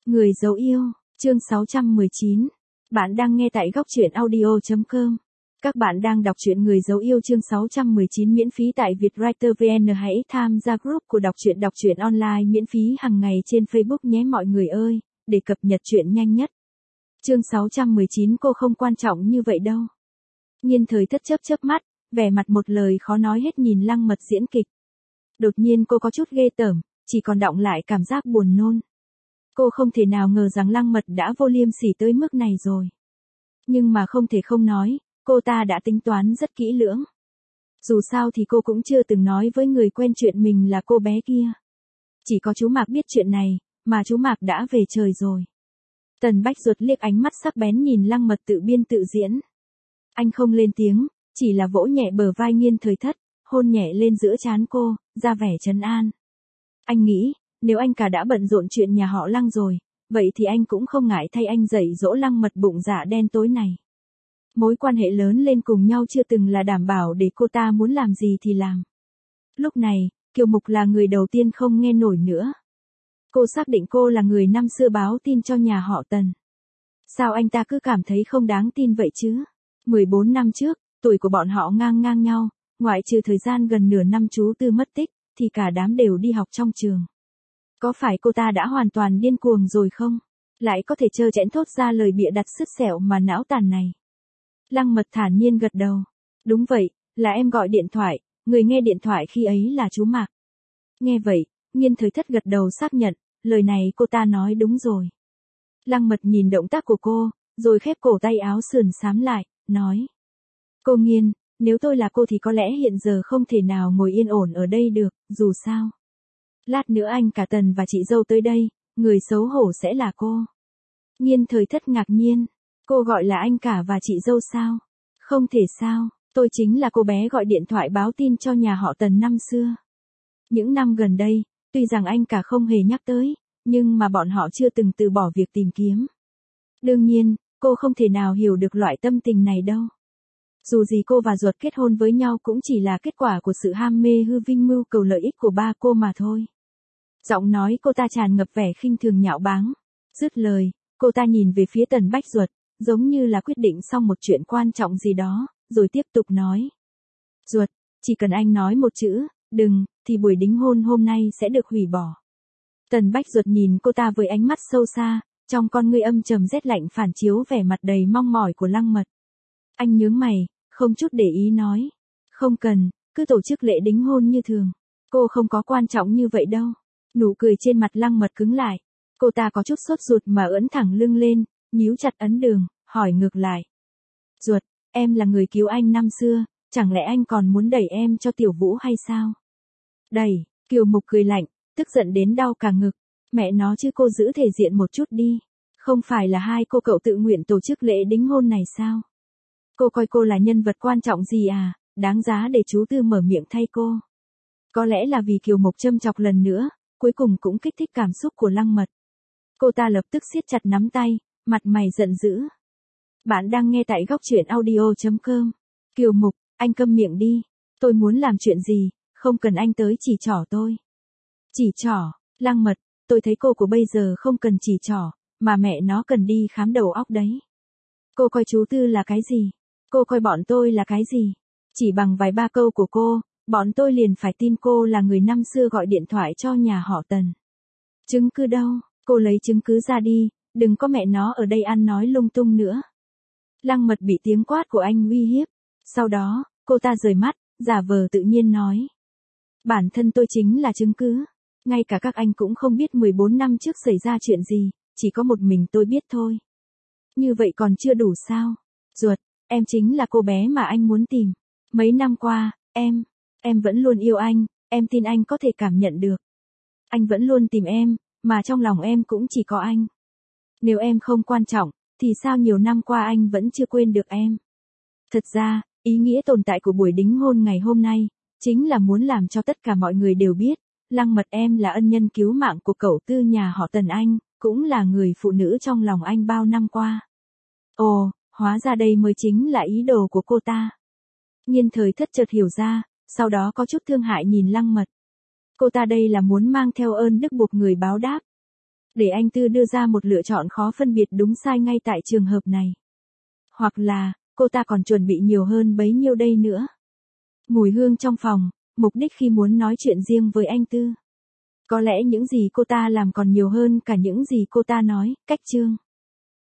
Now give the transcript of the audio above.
Người dấu yêu, chương 619. Bạn đang nghe tại góc truyện audio.com. Các bạn đang đọc truyện Người dấu yêu chương 619 miễn phí tại Vietwriter VN. Hãy tham gia group của đọc truyện online miễn phí hàng ngày trên Facebook nhé mọi người ơi, để cập nhật truyện nhanh nhất. Chương 619 cô không quan trọng như vậy đâu. Nhiên Thời Thất chớp mắt, vẻ mặt một lời khó nói hết nhìn Lăng Mật diễn kịch. Đột nhiên cô có chút ghê tởm, chỉ còn đọng lại cảm giác buồn nôn. Cô không thể nào ngờ rằng Lăng Mật đã vô liêm sỉ tới mức này rồi. Nhưng mà không thể không nói, cô ta đã tính toán rất kỹ lưỡng. Dù sao thì cô cũng chưa từng nói với người quen chuyện mình là cô bé kia. Chỉ có chú Mạc biết chuyện này, mà chú Mạc đã về trời rồi. Tần Bách Duật liếc ánh mắt sắc bén nhìn Lăng Mật tự biên tự diễn. Anh không lên tiếng, chỉ là vỗ nhẹ bờ vai Nhiên Thời Thất, hôn nhẹ lên giữa trán cô, ra vẻ trấn an. Anh nghĩ, nếu anh cả đã bận rộn chuyện nhà họ Lăng rồi, vậy thì anh cũng không ngại thay anh dạy dỗ Lăng Mật bụng dạ đen tối này. Mối quan hệ lớn lên cùng nhau chưa từng là đảm bảo để cô ta muốn làm gì thì làm. Lúc này, Kiều Mục là người đầu tiên không nghe nổi nữa. Cô xác định cô là người năm xưa báo tin cho nhà họ Tần. Sao anh ta cứ cảm thấy không đáng tin vậy chứ? 14 năm trước, tuổi của bọn họ ngang nhau, ngoại trừ thời gian gần nửa năm chú Tư mất tích, thì cả đám đều đi học trong trường. Có phải cô ta đã hoàn toàn điên cuồng rồi không? Lại có thể trơ trẽn thốt ra lời bịa đặt sứt sẹo mà não tàn này. Lăng Mật thản nhiên gật đầu. Đúng vậy, là em gọi điện thoại, người nghe điện thoại khi ấy là chú Mạc. Nghe vậy, Nhiên Thời Thất gật đầu xác nhận, lời này cô ta nói đúng rồi. Lăng Mật nhìn động tác của cô, rồi khép cổ tay áo sườn xám lại, nói. Cô Nhiên, nếu tôi là cô thì có lẽ hiện giờ không thể nào ngồi yên ổn ở đây được, dù sao. Lát nữa anh cả Tần và chị dâu tới đây, người xấu hổ sẽ là cô. Nhiên Thời Thất ngạc nhiên, cô gọi là anh cả và chị dâu sao? Không thể sao, tôi chính là cô bé gọi điện thoại báo tin cho nhà họ Tần năm xưa. Những năm gần đây, tuy rằng anh cả không hề nhắc tới, nhưng mà bọn họ chưa từng từ bỏ việc tìm kiếm. Đương nhiên, cô không thể nào hiểu được loại tâm tình này đâu. Dù gì cô và Duật kết hôn với nhau cũng chỉ là kết quả của sự ham mê hư vinh mưu cầu lợi ích của ba cô mà thôi. Giọng nói cô ta tràn ngập vẻ khinh thường nhạo báng. Dứt lời, cô ta nhìn về phía Tần Bách Duật, giống như là quyết định xong một chuyện quan trọng gì đó, rồi tiếp tục nói. Duật, chỉ cần anh nói một chữ, đừng, thì buổi đính hôn hôm nay sẽ được hủy bỏ. Tần Bách Duật nhìn cô ta với ánh mắt sâu xa, trong con ngươi âm trầm rét lạnh phản chiếu vẻ mặt đầy mong mỏi của Lăng Mật. Anh nhướng mày, không chút để ý nói. Không cần, cứ tổ chức lễ đính hôn như thường. Cô không có quan trọng như vậy đâu. Nụ cười trên mặt Lăng Mật cứng lại. Cô ta có chút sốt ruột mà ưỡn thẳng lưng lên, nhíu chặt ấn đường, hỏi ngược lại. Duật, em là người cứu anh năm xưa, chẳng lẽ anh còn muốn đẩy em cho Tiểu Vũ hay sao? Đẩy, Kiều Mục cười lạnh, tức giận đến đau cả ngực. Mẹ nó chứ cô giữ thể diện một chút đi. Không phải là hai cô cậu tự nguyện tổ chức lễ đính hôn này sao? Cô coi cô là nhân vật quan trọng gì à, đáng giá để chú Tư mở miệng thay cô. Có lẽ là vì Kiều Mục châm chọc lần nữa, cuối cùng cũng kích thích cảm xúc của Lăng Mật. Cô ta lập tức siết chặt nắm tay, mặt mày giận dữ. Bạn đang nghe tại góc truyện audio.com. Kiều Mục, anh câm miệng đi. Tôi muốn làm chuyện gì, không cần anh tới chỉ trỏ tôi. Chỉ trỏ, Lăng Mật, tôi thấy cô của bây giờ không cần chỉ trỏ, mà mẹ nó cần đi khám đầu óc đấy. Cô coi chú Tư là cái gì? Cô coi bọn tôi là cái gì? Chỉ bằng vài ba câu của cô, bọn tôi liền phải tin cô là người năm xưa gọi điện thoại cho nhà họ Tần. Chứng cứ đâu? Cô lấy chứng cứ ra đi, đừng có mẹ nó ở đây ăn nói lung tung nữa. Lăng Mật bị tiếng quát của anh uy hiếp. Sau đó, cô ta rời mắt, giả vờ tự nhiên nói. Bản thân tôi chính là chứng cứ. Ngay cả các anh cũng không biết 14 năm trước xảy ra chuyện gì, chỉ có một mình tôi biết thôi. Như vậy còn chưa đủ sao? Duật, em chính là cô bé mà anh muốn tìm. Mấy năm qua, em vẫn luôn yêu anh, em tin anh có thể cảm nhận được. Anh vẫn luôn tìm em, mà trong lòng em cũng chỉ có anh. Nếu em không quan trọng, thì sao nhiều năm qua anh vẫn chưa quên được em? Thật ra, ý nghĩa tồn tại của buổi đính hôn ngày hôm nay, chính là muốn làm cho tất cả mọi người đều biết, Lăng Mật em là ân nhân cứu mạng của cậu Tư nhà họ Tần anh, cũng là người phụ nữ trong lòng anh bao năm qua. Ồ, hóa ra đây mới chính là ý đồ của cô ta. Nhiên Thời Thất chợt hiểu ra, sau đó có chút thương hại nhìn Lăng Mật. Cô ta đây là muốn mang theo ơn đức buộc người báo đáp. Để anh Tư đưa ra một lựa chọn khó phân biệt đúng sai ngay tại trường hợp này. Hoặc là, cô ta còn chuẩn bị nhiều hơn bấy nhiêu đây nữa. Mùi hương trong phòng, mục đích khi muốn nói chuyện riêng với anh Tư. Có lẽ những gì cô ta làm còn nhiều hơn cả những gì cô ta nói, cách chương.